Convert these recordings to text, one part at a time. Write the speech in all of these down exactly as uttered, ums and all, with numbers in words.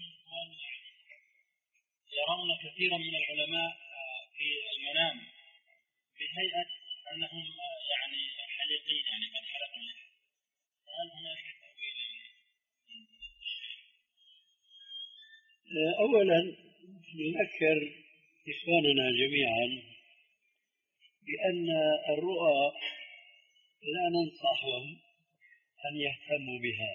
يرون كثيرا من العلماء في المنام بهيئة أنهم يعني حليقين، يعني من حلق اللحى، هل هناك تأويل؟ أولا نذكر إخواننا جميعا بأن الرؤى لا ننصحهم أن يهتموا بها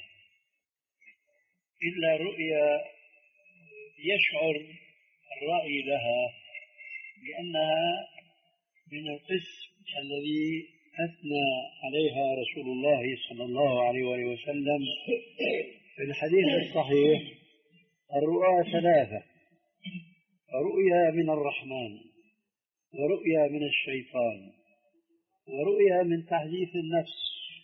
إلا رؤيا يشعر الرأي لها بأنها من القسم الذي أثنى عليها رسول الله صلى الله عليه وسلم في الحديث الصحيح: الرؤى ثلاثة: رؤيا من الرحمن، ورؤيا من الشيطان، ورؤيا من تحديث النفس.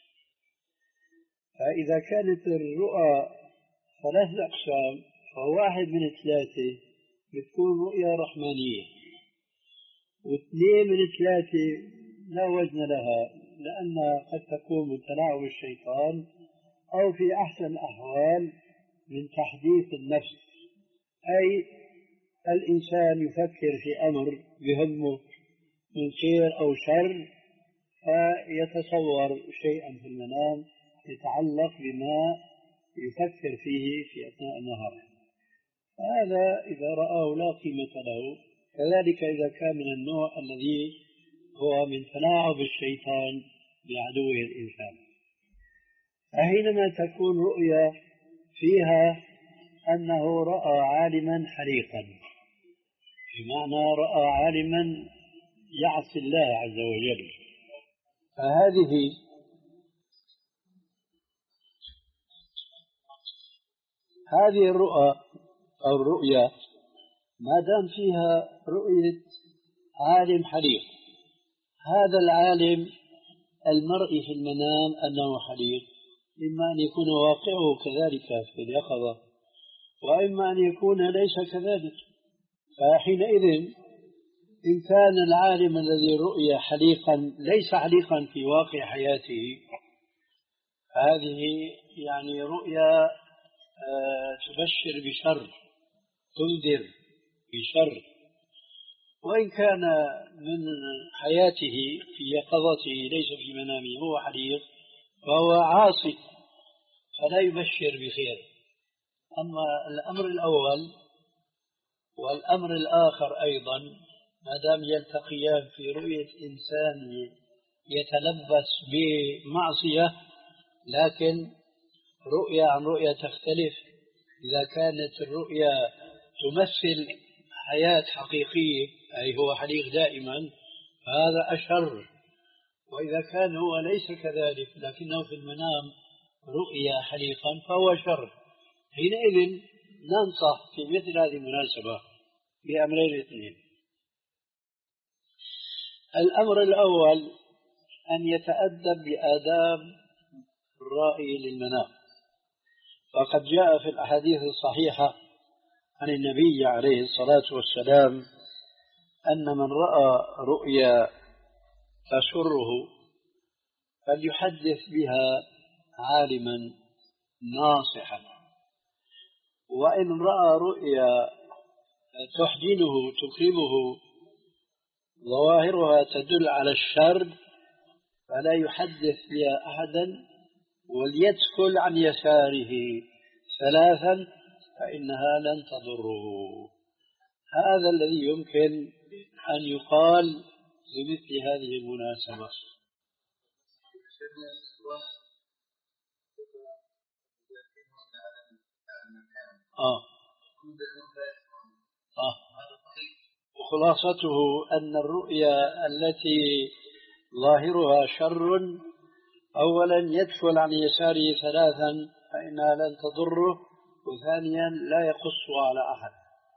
فإذا كانت الرؤى ثلاثة أقسام فواحد من الثلاثة بتكون رؤيا رحمانية، واثنين من الثلاثة لا وزن لها، لأنها قد تكون من تلاعب الشيطان أو في أحسن الأحوال من تحديث النفس، أي الإنسان يفكر في أمر يهمه من خير أو شر فيتصور شيئا في المنام يتعلق بما يفكر فيه في أثناء النهار. هذا إذا رآه لا قيمة له. كذلك إذا كان من النوع الذي هو من تلاعب الشيطان بعدوه الإنسان. فحينما تكون رؤيا فيها أنه رأى عالما حريقا، بمعنى رأى عالما يعصي الله عز وجل، فهذه هذه الرؤى أو الرؤيا ما دام فيها رؤية عالم حريق، هذا العالم المرئي في المنام أنه حريق، إما أن يكون واقعه كذلك في اليقظة، وإما أن يكون ليس كذلك. فحينئذ إن كان العالم الذي رؤي حليقا ليس حليقا في واقع حياته، هذه يعني رؤيا آه تبشر بشر، تنذر بشر. وإن كان من حياته في يقظته ليس في منامه هو حليق فهو عاصي فلا يبشر بخير. أما الأمر الأول والأمر الآخر أيضا ما دام يلتقيان في رؤية إنسان يتلبس بمعصية، لكن رؤية عن رؤية تختلف. إذا كانت الرؤية تمثل حياة حقيقية أي هو حليق دائما فهذا أشر، وإذا كان هو ليس كذلك لكنه في المنام رؤيا حليقا فهو شر. حينئذ ننصح في مثل هذه المناسبة بأمرين اثنين: الأمر الأول أن يتأدب بآداب الرائي للمنام، فقد جاء في الأحاديث الصحيحة عن النبي عليه الصلاة والسلام أن من رأى رؤيا تسره فليحدث بها عالما ناصحا، وإن رأى رؤيا تحزنه تكرمه ظواهرها تدل على الشر فلا يحدث بها أحدا، وليتكل عن يساره ثلاثا فإنها لن تضره. هذا الذي يمكن أن يقال لمثل هذه المناسبة. آه. آه. وخلاصته أن الرؤيا التي ظاهرها شر أولا يدخل عن يساره ثلاثا فإنها لن تضره، وثانيا لا يقص على أحد.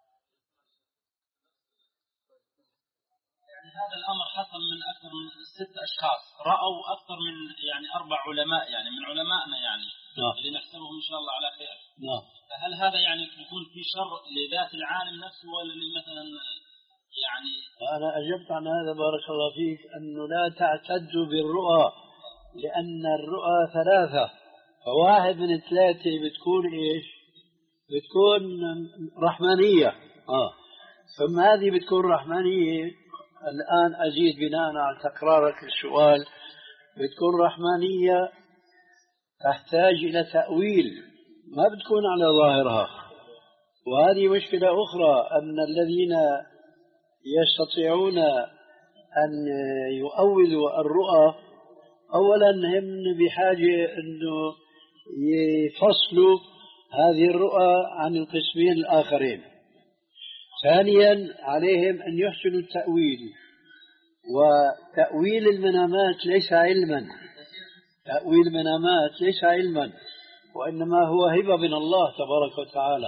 يعني هذا الأمر حصل من أكثر من ست أشخاص رأوا أكثر من يعني أربع علماء، يعني من علمائنا يعني نعم. اللي نحسبهم إن شاء الله على خير. نعم. فهل هذا يعني يكون في شر لذات العالم نفسه ولا مثلا يعني؟ أنا أجبت عن هذا بارك الله فيك، أنه لا تعتدوا بالرؤى، لأن الرؤى ثلاثة، فواحد من الثلاثة بتكون إيش؟ بتكون رحمانية. آه. ثم هذه بتكون رحمانية. الآن أزيد بناء على تكرارك السؤال، بتكون رحمانية تحتاج إلى تأويل، ما بتكون على ظاهرها. وهذه مشكلة أخرى، أن الذين يستطيعون أن يؤولوا الرؤى أولا هم بحاجة أنه يفصلوا هذه الرؤى عن القسمين الآخرين. ثانيا عليهم أن يحسنوا التأويل، وتأويل المنامات ليس علما، تأويل المنامات ليس علما، وإنما هو هبة من الله تبارك وتعالى.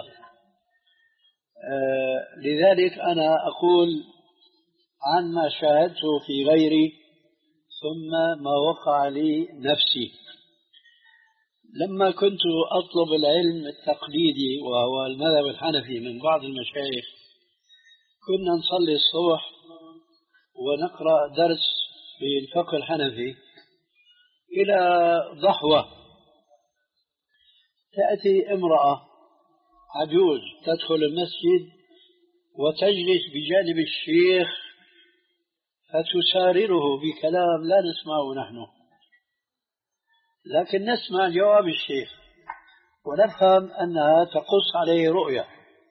آه لذلك أنا أقول عن ما شاهدته في غيري ثم ما وقع لي نفسي. لما كنت أطلب العلم التقليدي وهو المذهب الحنفي من بعض المشايخ، كنا نصلي الصبح ونقرأ درس في الفقه الحنفي إلى ضحوة، تأتي امرأة عجوز تدخل المسجد وتجلس بجانب الشيخ فتسارره بكلام لا نسمعه نحن، لكن نسمع جواب الشيخ ونفهم أنها تقص عليه رؤية.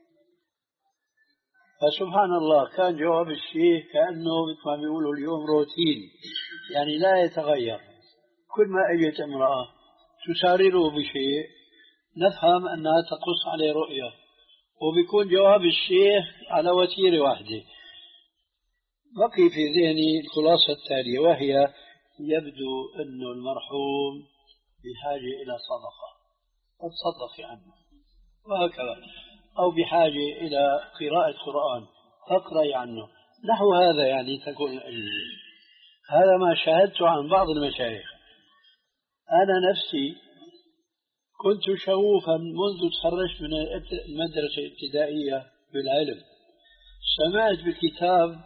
فسبحان الله كان جواب الشيخ كأنه مثل ما بيقولوا اليوم روتين، يعني لا يتغير. كل ما اجت امرأة تسارره بشيء نفهم أنها تقص عليه رؤية، وبيكون جواب الشيخ على وتيرة واحدة. بقي في ذهني الخلاصة التالية، وهي يبدو أن المرحوم بحاجة إلى صدقة، فتصدقي عنه وهكذا، أو بحاجة إلى قراءة قرآن فاقرأي عنه، نحو هذا يعني تكون الأجزاء. هذا ما شاهدته عن بعض المشايخ. أنا نفسي كنت شغوفا منذ تخرجت من المدرسة الابتدائية بالعلم. سمعت بكتاب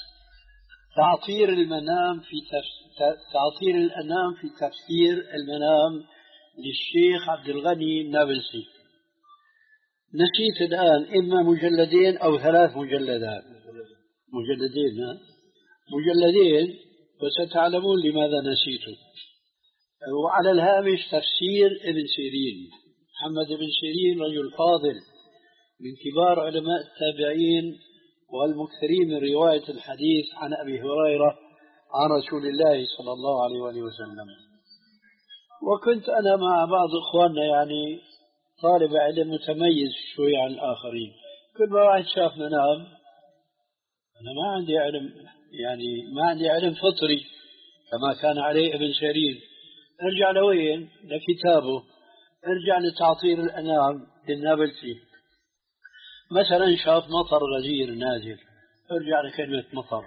تعطير المنام في تفسير تعطير الأنام في تفسير المنام للشيخ عبد الغني النابلسي. نسيت الآن إما مجلدين أو ثلاث مجلدات، مجلدين ها؟ مجلدين، وستعلمون لماذا نسيته. وعلى الهامش تفسير ابن سيرين، محمد بن سيرين رجل فاضل من كبار علماء التابعين والمكثرين من رواية الحديث عن أبي هريرة عن رسول الله صلى الله عليه وآله وسلم. وكنت أنا مع بعض إخواننا يعني طالب علم متميز شوي عن الآخرين، كل ما واحد شاف منام، أنا ما عندي علم، يعني ما عندي علم فطري كما كان عليه ابن سيرين. ارجع لوين؟ لكتابه، ارجع لتعطير الأنام للنابلسي. مثلا شاف مطر غزير نازل، ارجع لكلمة مطر.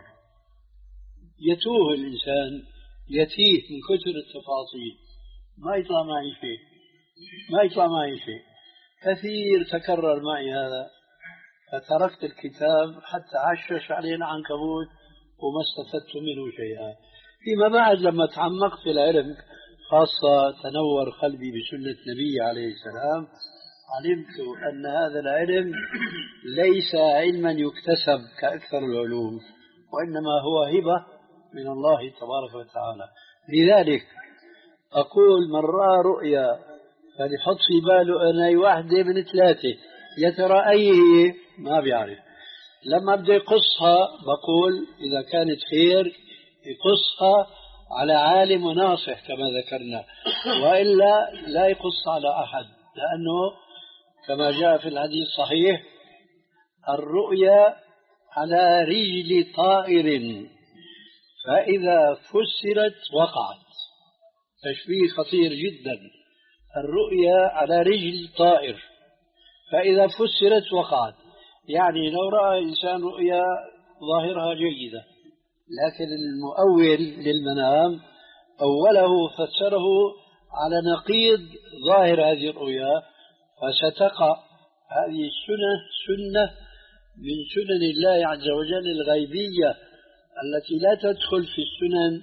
يتوه الإنسان، يتيه من كثر التفاصيل، ما يطلع معي شيء، ما يطلع معي شيء. كثير تكرر معي هذا، فتركت الكتاب حتى عشش عليه العنكبوت وما استفدت منه شيئا. فيما بعد لما تعمقت في العلم، خاصة تنور قلبي بسنة النبي عليه السلام، علمت أن هذا العلم ليس علما يكتسب كأكثر العلوم، وإنما هو هبة من الله تبارك وتعالى. لذلك أقول من رأى رؤيا فليحط في باله أن أي واحدة من ثلاثة، يا ترى أي هي ما بيعرف. لما بدي يقصها بقول إذا كانت خير يقصها على عالم وناصح كما ذكرنا، وإلا لا يقص على أحد، لأنه كما جاء في الحديث الصحيح الرؤيا على رجل طائر فإذا فسرت وقعت. تشبيه خطير جدا، الرؤيا على رجل طائر فإذا فسرت وقعت، يعني لو رأى إنسان رؤيا ظاهرها جيدة، لكن المؤول للمنام أوله فسره على نقيض ظاهر هذه الرؤيا، فستقع هذه السنة سنة من سنن الله عز وجل الغيبية التي لا تدخل في السنن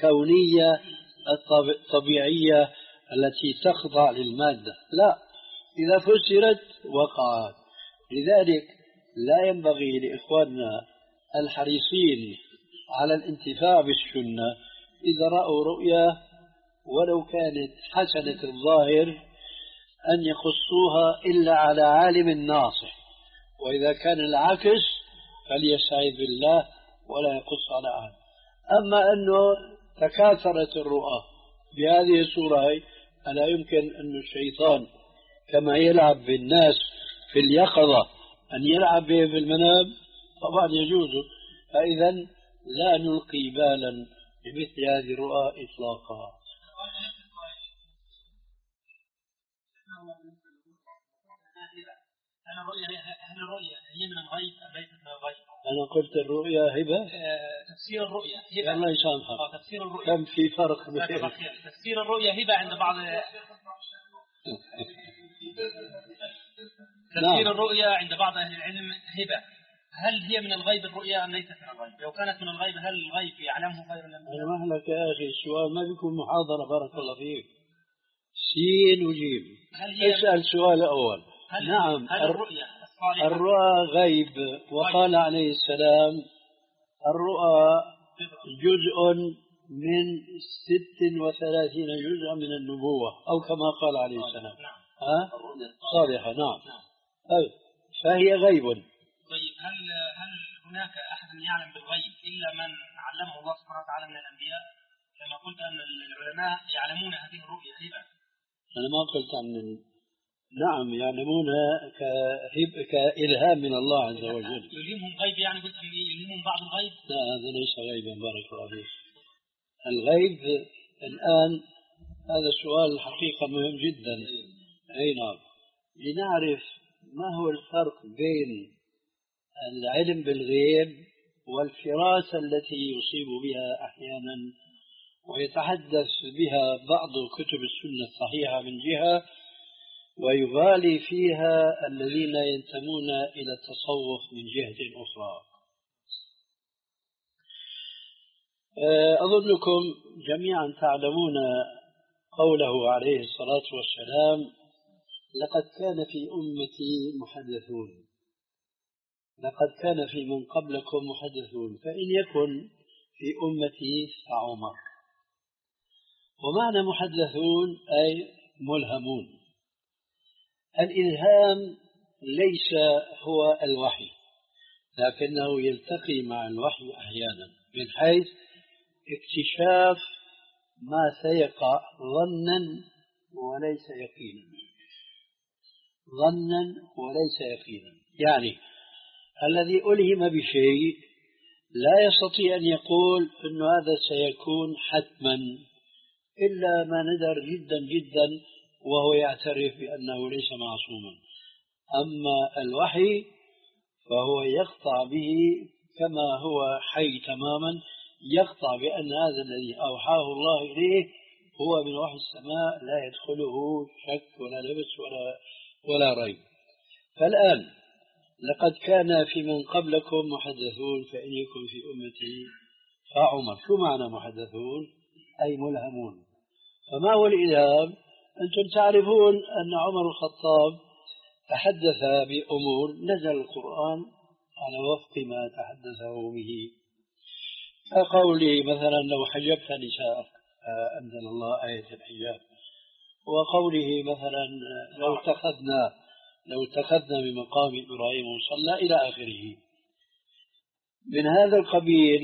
الكونية الطبيعية التي تخضع للمادة. لا، إذا فسرت وقعت. لذلك لا ينبغي لإخواننا الحريصين على الانتفاع بالسنة إذا رأوا رؤيا ولو كانت حسنة الظاهر أن يخصوها إلا على عالم ناصح، وإذا كان العكس فليستعيذ بالله ولا يقص على أحد. أما أنه تكاثرت الرؤى بهذه الصورة، ألا يمكن أن الشيطان كما يلعب بالناس في اليقظة أن يلعب به في المنام؟ طبعا يجوز. فإذا لا نلقي بالا بمثل هذه الرؤى إطلاقا. هل الرؤيا هل الرؤيا هي من الغيب أم ليست من الغيب؟ أنا قلت الرؤيا هبة. آه، تفسير الرؤيا هبة. الله يسامحك. آه، تفسير الرؤيا. كم في فرق بين تفسير الرؤيا هبة عند بعض. تفسير الرؤيا عند بعض أهل العلم هبة. هل هي من الغيب الرؤيا أم ليست من الغيب؟ لو كانت من الغيب هل الغيب يعلمه غير الأنبياء؟ أنا مهلك يا أخي، السؤال ما بيكون محاضرة. بارك الله فيك. سين وجيم. اسأل سؤال أول. هل نعم. هل الرؤيا الرؤى غيب، وقال عليه السلام الرؤى جزء من ست وثلاثين جزءا من النبوة، أو كما قال عليه السلام. ها؟ صالحة. نعم. أي. فهي غيب. طيب هل هل هناك أحد يعلم بالغيب إلا من علمه الله سبحانه وتعالى من الأنبياء؟ كما قلت أن العلماء يعلمون هذه الرؤيا هبة. أنا ما قلت عن نعم يعلمونها كهب كإلهام من الله عز وجل. يلهمهم غيب، يعني قلت يلهمهم بعض الغيب؟ لا، هذا ليس غيبا. بارك الله فيك. الغيب الآن هذا سؤال الحقيقة مهم جدا. أي نعم. لنعرف ما هو الفرق بين العلم بالغيب والفراسة التي يصيب بها أحيانا ويتحدث بها بعض كتب السنة الصحيحة من جهة، ويغالي فيها الذين ينتمون إلى التصوف من جهة أخرى. أظنكم جميعا تعلمون قوله عليه الصلاة والسلام: لقد كان في أمتي محدثون، لقد كان في من قبلكم محدثون، فإن يكن في أمتي فعمر. ومعنى محدثون أي ملهمون. الإلهام ليس هو الوحي، لكنه يلتقي مع الوحي أحيانا من حيث اكتشاف ما سيقع ظنا وليس يقينا، ظنا وليس يقينا. يعني الذي ألهم بشيء لا يستطيع أن يقول أن هذا سيكون حتما إلا ما ندر جدا جدا، وهو يعترف بأنه ليس معصوما. أما الوحي فهو يقطع به كما هو حي تماما، يقطع بأن هذا الذي أوحاه الله إليه هو من وحي السماء، لا يدخله شك ولا لبس ولا ولا ريب. فالآن لقد كان في من قبلكم محدثون، فإن يكن في أمتي فعمر. شو معنى محدثون؟ أي ملهمون. فما هو الإلهام؟ أنتم تعرفون أن عمر الخطاب تحدث بأمور نزل القرآن على وفق ما تحدثه به، كقوله مثلا: لو حجبت نساءك، أنزل الله آية الحجاب. وقوله مثلا: لو اتخذنا لو اتخذنا بمقام إبراهيم مصلى، إلى آخره. من هذا القبيل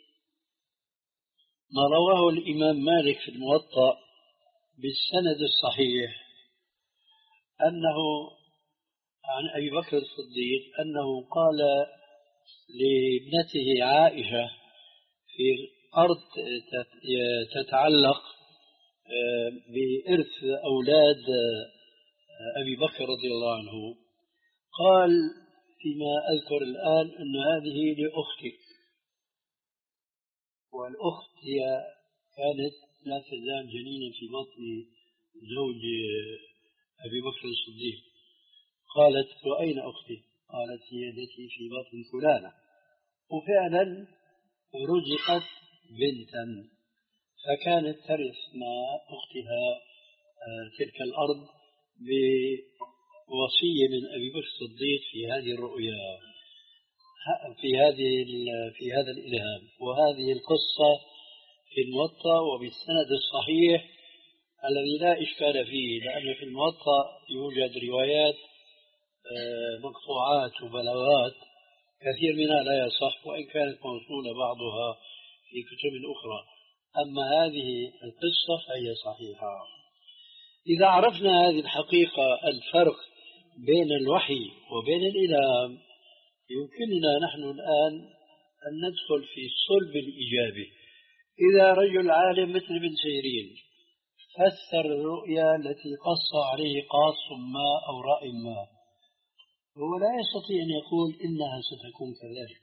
ما رواه الإمام مالك في الموطأ بالسند الصحيح أنه عن أبي بكر الصديق أنه قال لابنته عائشة في أرض تتعلق بإرث أولاد أبي بكر رضي الله عنه، قال فيما أذكر الآن أن هذه لأختك، والأخت هي كانت لا تزال جنينا في بطن زوج أبي بكر الصديق. قالت: وأين أختي؟ قالت: هي التي في بطن فلانة. وفعلا رزقت بنتا، فكانت ترث مع أختها تلك الأرض وصية من أبي بكر الصديق في هذه الرؤيا، في هذه في هذا الإلهام. وهذه القصة في الموطأ وبالسند الصحيح الذي لا إشكال فيه، لأن في الموطأ يوجد روايات مقطوعات وبلاغات كثير منها لا يصح، وإن كانت موصولة بعضها في كتب أخرى، أما هذه القصة فهي صحيحة. إذا عرفنا هذه الحقيقة، الفرق بين الوحي وبين الإلهام، يمكننا نحن الآن أن ندخل في صلب الإجابة. إذا رجل عالم مثل ابن سيرين فسر الرؤيا التي قص عليه قاص ما أو رأي ما، هو لا يستطيع أن يقول إنها ستكون كذلك.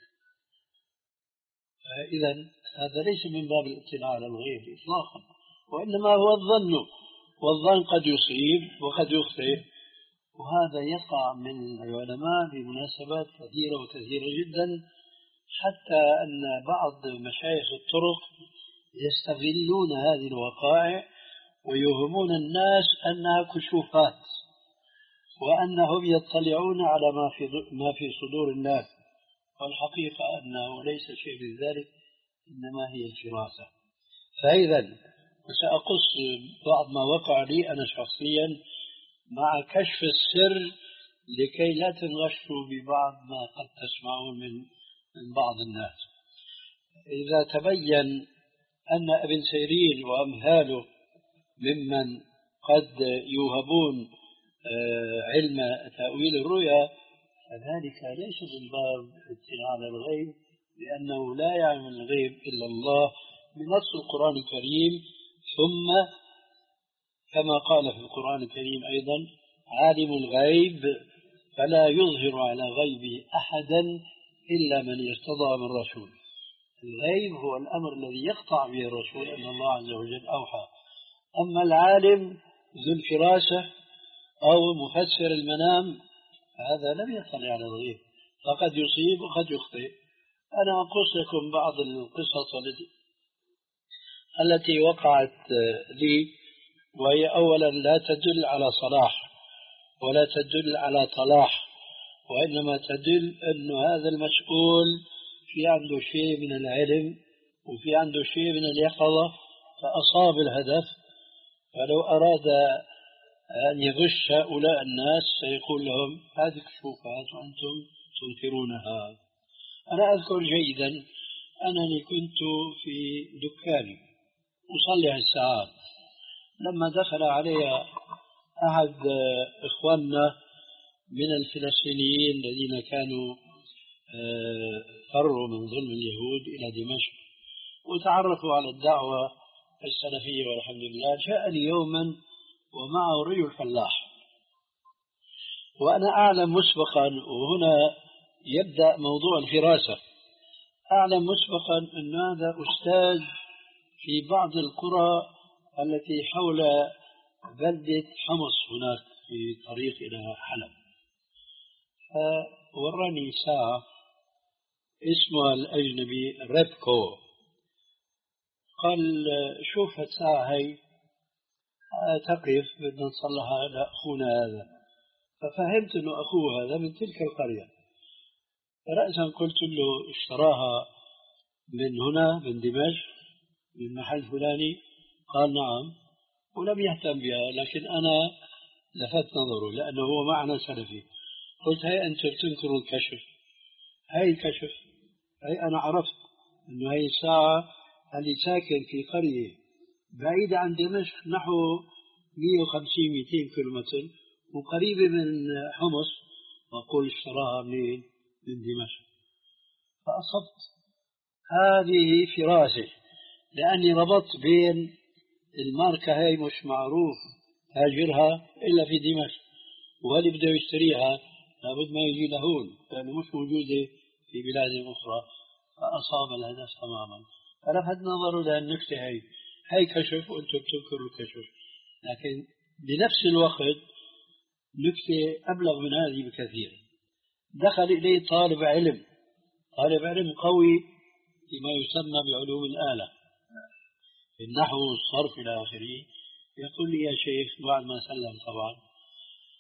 إذا هذا ليس من باب الاطلاع على الغيب إطلاقا، وإنما هو الظن، والظن قد يصيب وقد يخطئ، وهذا يقع من العلماء بمناسبات كثيرة وكثيرة جدا، حتى أن بعض مشايخ الطرق يستغلون هذه الوقائع ويوهمون الناس أنها كشوفات، وأنهم يطلعون على ما في ما في صدور الناس، والحقيقة أنه ليس شيء من ذلك، إنما هي الفراسة. فإذا وسأقص بعض ما وقع لي أنا شخصيا مع كشف السر لكي لا تنغشوا ببعض ما قد تسمعون من من بعض الناس. إذا تبين أن ابن سيرين وأمثاله ممن قد يوهبون علم تأويل الرؤيا، فذلك ليس من باب الاطلاع على الغيب، لأنه لا يعلم الغيب إلا الله بنص القرآن الكريم. ثم كما قال في القرآن الكريم أيضا: عالم الغيب فلا يظهر على غيبه أحدا إلا من ارتضى من رسول. الغيب هو الأمر الذي يقطع به الرسول أن الله عز وجل أوحى. أما العالم ذو الفراسة أو مفسر المنام هذا لم يطلع على الغيب، فقد يصيب وقد يخطئ. أنا أقص لكم بعض القصص التي التي وقعت لي، وهي أولا لا تدل على صلاح ولا تدل على طلاح، وإنما تدل أن هذا المسؤول في عنده شيء من العلم وفي عنده شيء من اليقظة فأصاب الهدف. فلو أراد أن يغش هؤلاء الناس سيقول لهم: هذه كشوفات وأنتم تنكرونها. أنا أذكر جيدا أنني كنت في دكاني أصلي الساعات، لما دخل علي أحد إخواننا من الفلسطينيين الذين كانوا فروا من ظلم اليهود إلى دمشق وتعرفوا على الدعوة السلفية والحمد لله، جاءني يوما ومعه رجل فلاح، وأنا أعلم مسبقا، وهنا يبدأ موضوع الفراسة، أعلم مسبقا أن هذا أستاذ في بعض القرى التي حول بلدة حمص هناك في طريق إلى حلب. فوراني ساعة اسمها الأجنبي ريبكو، قال: شوف الساعة هي تقف بدنا نصلحها لأخونا هذا. ففهمت أنه أخوه هذا من تلك القرية، فرأسا قلت له: اشتراها من هنا من دمشق من محل فلاني؟ قال: نعم، ولم يهتم بها، لكن أنا لفت نظره لأنه هو معنا سلفي. قلت: هي أنت بتنكروا الكشف، هاي الكشف، هاي أنا عرفت أنه هاي الساعة اللي ساكن في قرية بعيدة عن دمشق نحو مئة وخمسين مئتين كيلومتر وقريبة من حمص، وأقول اشتراها منين؟ من دمشق. فأصبت هذه فراسة، لأني ربطت بين الماركة هاي مش معروف تاجرها إلا في دمشق، وهل بده يشتريها لابد ما يجي لهون لأنه مش موجودة في بلاد أخرى. فأصاب الهدف تماما. فلفت نظره للنكتة هاي، هاي كشف وأنتم بتنكروا الكشف. لكن بنفس الوقت نكتة أبلغ من هذه بكثير. دخل إليه طالب علم طالب علم قوي فيما يسمى بعلوم الآلة، النحو والصرف إلى آخره. يقول لي: يا شيخ، بعد ما سلم طبعا،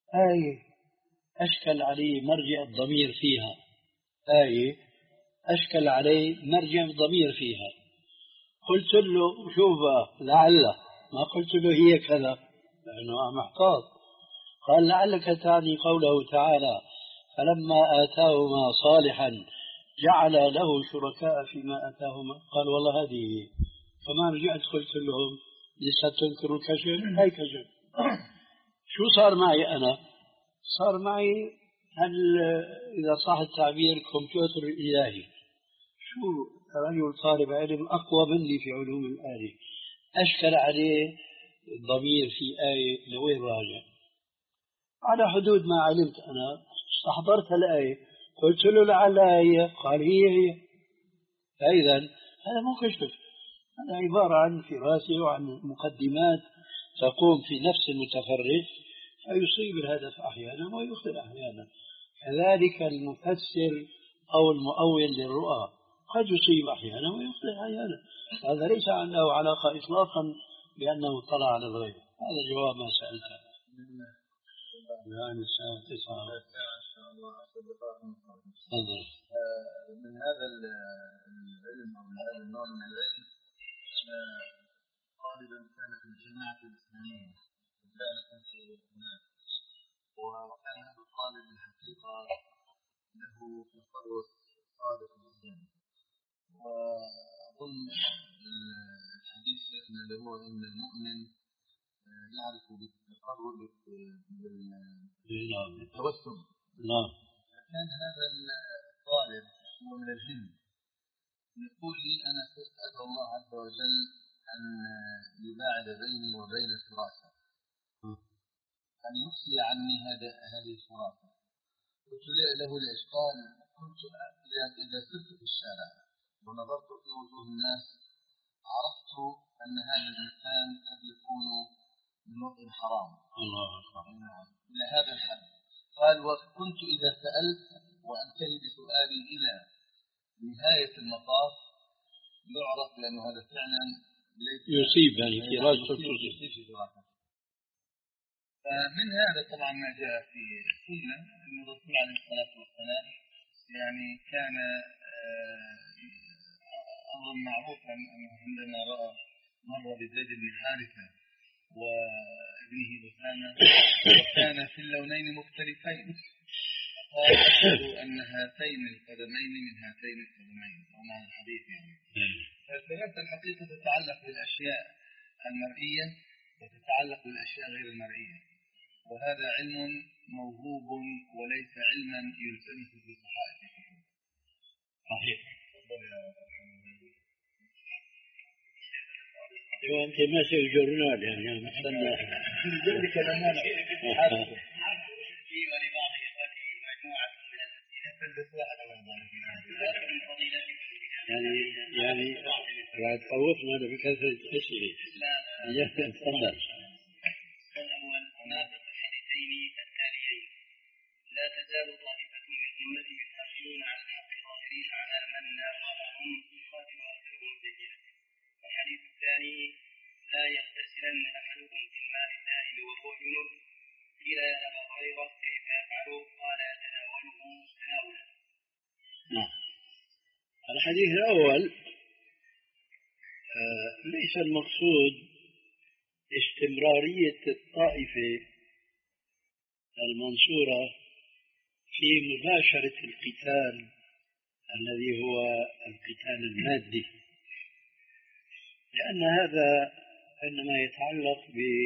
آية أشكل عليه مرجع الضمير فيها، آية أشكل عليه مرجع الضمير فيها. قلت له شوف لعل، ما قلت له هي كذا لأنه محتاط. قال لعلك تعني قوله تعالى فلما آتاهما صالحا جعل له شركاء فيما آتاهما. قال والله هذه هي. فما رجعت قلت لهم لسه تنكروا الكشف؟ هاي كشف. شو صار معي أنا؟ صار معي هل إذا صح التعبير كمبيوتر إلهي. شو رجل طالب علم أقوى مني في علوم الآية، أشكل عليه الضمير في آية لوين راجع، على حدود ما علمت أنا استحضرت الآية، قلت له لعل هي، قال هي هي. فإذا هذا مو كشف، هذا عبارة عن فراسة وعن مقدمات تقوم في نفس المتفرج فيصيب الهدف أحيانا ويخطئ أحيانا. كذلك المفسر أو المؤول للرؤى قد يصيب أحيانا ويخطئ أحيانا. هذا ليس عنده علاقة إطلاقا بأنه اطلع على الغيب. هذا جواب ما سألته. الآن الساعة تسعة. تفضل. من هذا العلم أو من هذا النوع من العلم طالبا كان في الجامعة الإسلامية وكان في هناك، وكان هذا الطالب الحقيقة له تصرف صادق جدا. وأظن الحديث شيخنا اللي هو إن المؤمن يعرف بالتقرب بالتوسم. نعم. كان هذا الطالب هو من الجن يقول لي أنا كنت أدعو الله عز وجل أن يباعد بيني وبين الفراسة، أن يخفي عني هذا هذه الفراسة. قلت له ليش؟ قال كنت إذا سرت في الشارع ونظرت في وجوه الناس عرفت أن هذا الإنسان قد يكون من وطن حرام. الله أكبر. إلى هذا الحد. قال وكنت إذا سألت وأنتهي بسؤالي إلى نهاية المطاف يعرف لأنه هذا فعلا يصيب يعني في راسه يصيب. فمن هذا طبعا ما جاء في السنة أن الرسول عليه الصلاة والسلام يعني كان أمرا معروفا أنه عندما رأى مر بزيد بن حارثة وابنه أسامة وكان في اللونين مختلفين، قال أشهد أن هاتين القدمين من هاتين القدمين، ومعنى الحديث يعني. فالثلاثة الحقيقة تتعلق بالأشياء المرئية وتتعلق بالأشياء غير المرئية، وهذا علم موهوب وليس علما يلزمه بصحائف الكتب. صحيح. ايوه انت ماشي الجورنال يعني انا مستنى ذلك الامانه في ولبعض اخوتي مجموعه من الاسئله يعني يعني راح تخوفنا بكثره الاسئله. تفضل. الاول مناطق الحديثين التاليين: لا تزال طائفه من امتي يحافظون على الحق ظاهرين على من ناقضهم يقاتل اخرهم باليد. الحديث الثاني: لا يغتسلن احدكم في الماء الدائم وهو جنب. قيل يا ابا هريره كيف يفعل؟ قال يتناوله تناولا. نعم. الحديث الاول آه ليس المقصود استمراريه الطائفه المنصوره في مباشره القتال الذي هو القتال المادي، لأن هذا عندما يتعلق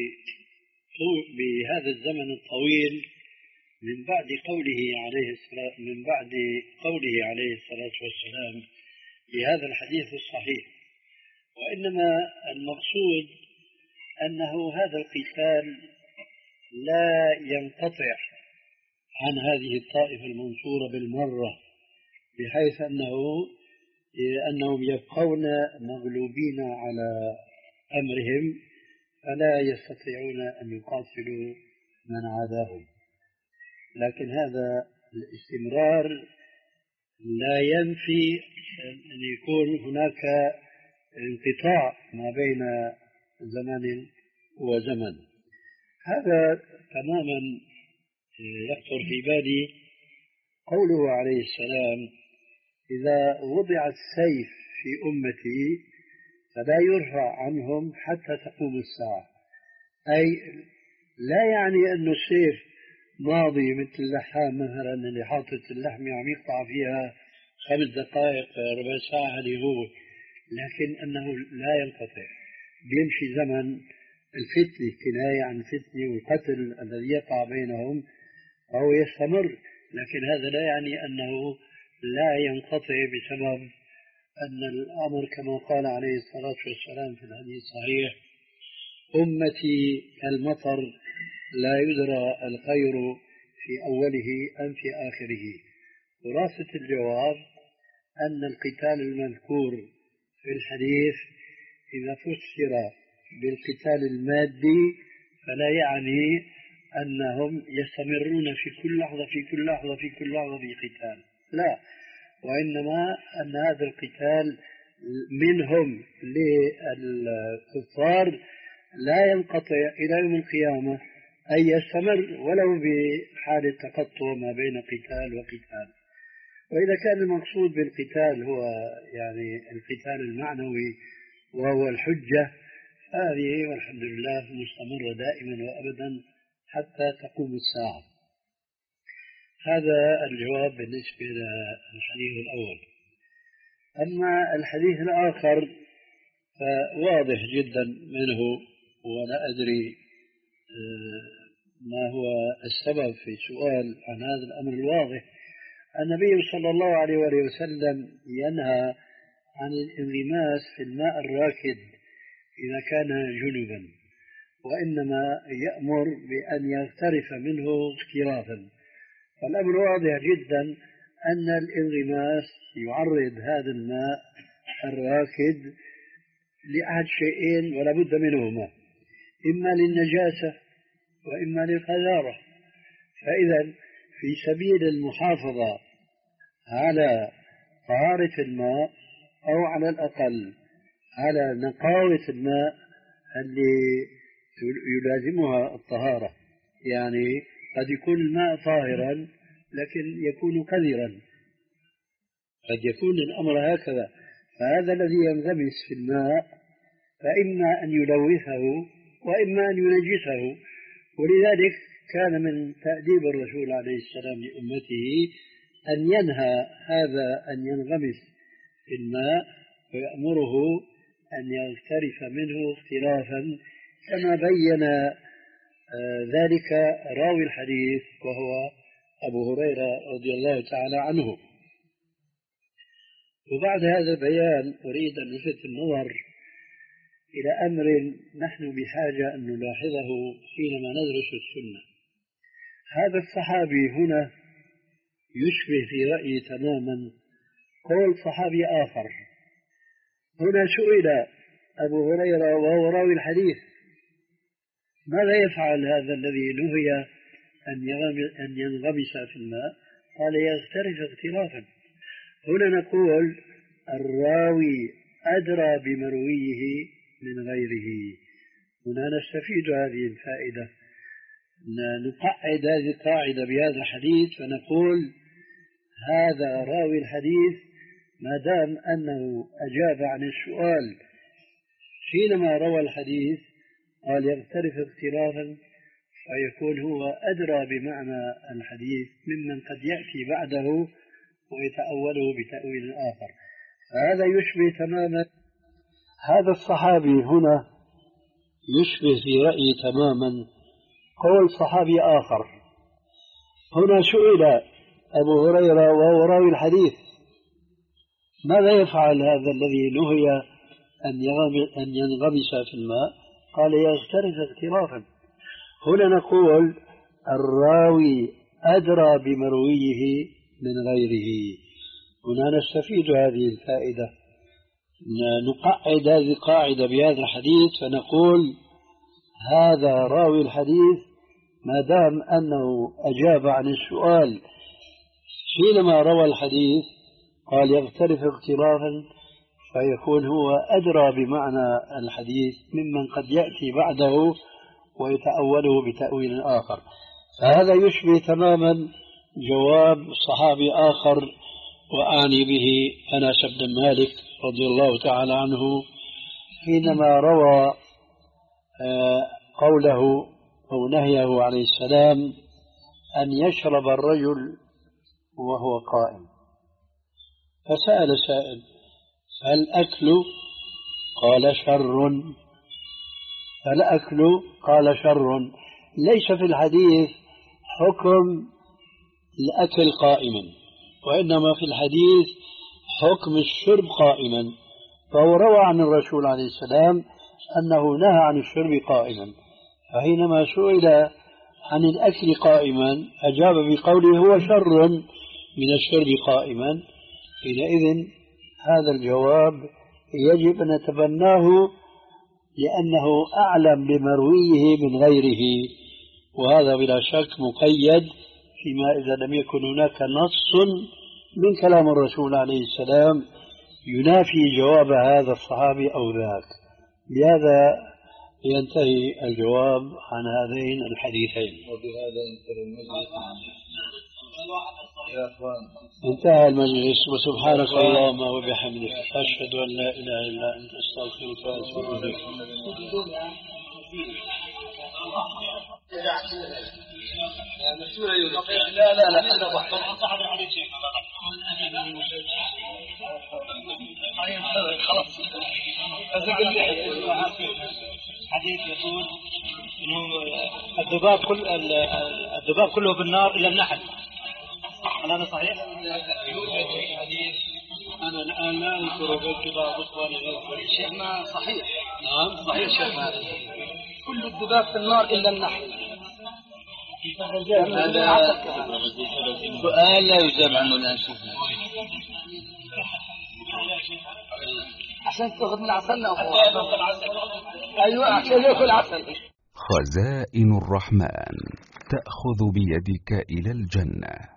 بهذا الزمن الطويل من بعد قوله عليه الصلاة من بعد قوله عليه الصلاة والسلام في هذا الحديث الصحيح. وإنما المقصود أنه هذا القتال لا ينقطع عن هذه الطائفة المنصورة بالمرة، بحيث أنه أنهم يبقون مغلوبين على أمرهم فلا يستطيعون أن يقاتلوا من عاداهم. لكن هذا الاستمرار لا ينفي أن يكون هناك انقطاع ما بين زمن وزمن. هذا تماما يخطر في بالي قوله عليه السلام: إذا وضع السيف في أمتي فلا يرفع عنهم حتى تقوم الساعة. أي لا يعني أن السيف ماضي مثل اللحام مثلا اللي حاطط اللحم عم يقطع فيها خمس دقائق ربع ساعة اللي هو، لكن أنه لا ينقطع، بيمشي زمن الفتنة، كناية عن الفتنة والقتل الذي يقع بينهم، فهو يستمر، لكن هذا لا يعني أنه لا ينقطع بسبب أن الأمر كما قال عليه الصلاة والسلام في الحديث الصحيح: أمتي كالمطر لا يدرى الخير في أوله أم في آخره. خلاصة الجواب أن القتال المذكور في الحديث إذا فسر بالقتال المادي فلا يعني أنهم يستمرون في كل لحظة في كل لحظة في كل لحظة في قتال، لا، وإنما أن هذا القتال منهم للكفار لا ينقطع إلى يوم القيامة، أي يستمر ولو بحالة تقطع ما بين قتال وقتال. وإذا كان المقصود بالقتال هو يعني القتال المعنوي وهو الحجة، هذه والحمد لله مستمرة دائما وأبدا حتى تقوم الساعة. هذا الجواب بالنسبة للحديث الأول. أما الحديث الآخر فواضح جدا منه، ولا أدري ما هو السبب في سؤال عن هذا الأمر الواضح. النبي صلى الله عليه وسلم ينهى عن الانغماس في الماء الراكد إذا كان جنبا، وإنما يأمر بأن يغترف منه اغترافا. فالأمر واضح جدا أن الانغماس يعرض هذا الماء الراكد لأحد شيئين ولا بد منهما: إما للنجاسة وإما للقذارة. فإذا في سبيل المحافظة على طهارة الماء أو على الأقل على نقاوة الماء اللي يلازمها الطهارة، يعني قد يكون الماء طاهرا لكن يكون قذرا، قد يكون الأمر هكذا، فهذا الذي ينغمس في الماء فإما أن يلوثه وإما أن ينجسه. ولذلك كان من تأديب الرسول عليه السلام لأمته أن ينهى هذا أن ينغمس في الماء ويأمره أن يغترف منه اغترافا، كما بين ذلك راوي الحديث وهو أبو هريرة رضي الله تعالى عنه. وبعد هذا البيان أريد أن ألفت النظر إلى أمر نحن بحاجة أن نلاحظه حينما ندرس السنة. هذا الصحابي هنا يشبه في رأيي تماما قول صحابي آخر. هنا سئل أبو هريرة وهو راوي الحديث: ماذا يفعل هذا الذي نهي أن ينغمس في الماء؟ قال: يغترف اغترافا. هنا نقول الراوي أدرى بمرويه من غيره. هنا نستفيد هذه الفائدة، نقعد هذه القاعدة بهذا الحديث فنقول هذا راوي الحديث ما دام أنه أجاب عن السؤال حينما روى الحديث قال يغترف اغترافا، فيكون هو أدرى بمعنى الحديث ممن قد يأتي بعده ويتأوله بتأويل آخر. هذا يشبه تماما هذا الصحابي هنا يشبه في رأيي تماما قول صحابي آخر. هنا سئل أبو هريرة وهو راوي الحديث: ماذا يفعل هذا الذي نهي أن ينغمس في الماء؟ قال: يغترف اغترافا. هنا نقول الراوي أدرى بمرويه من غيره. هنا نستفيد هذه الفائدة، نقعد هذه القاعدة بهذا الحديث فنقول هذا راوي الحديث ما دام أنه أجاب عن السؤال حينما روى الحديث قال يغترف اغترافا، فيكون هو أدرى بمعنى الحديث ممن قد يأتي بعده ويتأوله بتأويل آخر. فهذا يشبه تماما جواب صحابي آخر، وأعني به أنس بن مالك رضي الله تعالى عنه حينما روى قوله أو نهيه عليه السلام أن يشرب الرجل وهو قائم. فسأل سائل: هل أكل؟ قال: شر. هل أكل؟ قال: شر. ليس في الحديث حكم الأكل قائما، وإنما في الحديث حكم الشرب قائما. فهو روى عن الرسول عليه السلام أنه نهى عن الشرب قائما، فحينما سئل عن الأكل قائما أجاب بقوله هو شر من الشرب قائما. حينئذ هذا الجواب يجب أن نتبناه لأنه أعلم بمرويه من غيره، وهذا بلا شك مقيد فيما إذا لم يكن هناك نص من كلام الرسول عليه السلام ينافي جواب هذا الصحابي أو ذاك. بهذا ينتهي الجواب عن هذين الحديثين. وبهذا ينتهي المجلس يا أخوان. انتهى المجلس. وسبحانك اللهم وبحمدك أشهد أن لا إله إلا أنت أستغفرك وأتوب إليك. لا لا لا خلاص. حديث يقول إنه الذباب كل الذباب كله بالنار إلا النحل. هل هذا صحيح؟ أنا الآن لا أذكر بيت بعض إخواني غير شيخنا صحيح. نعم صحيح شيخنا. كل الذباب في النار إلا النحل. هذا سؤال لا يجاب عنه الآن شيخنا. عشان تاخذ من عسلنا. أيوة عشان يأكل عسل. خزائن الرحمن تأخذ بيدك إلى الجنة.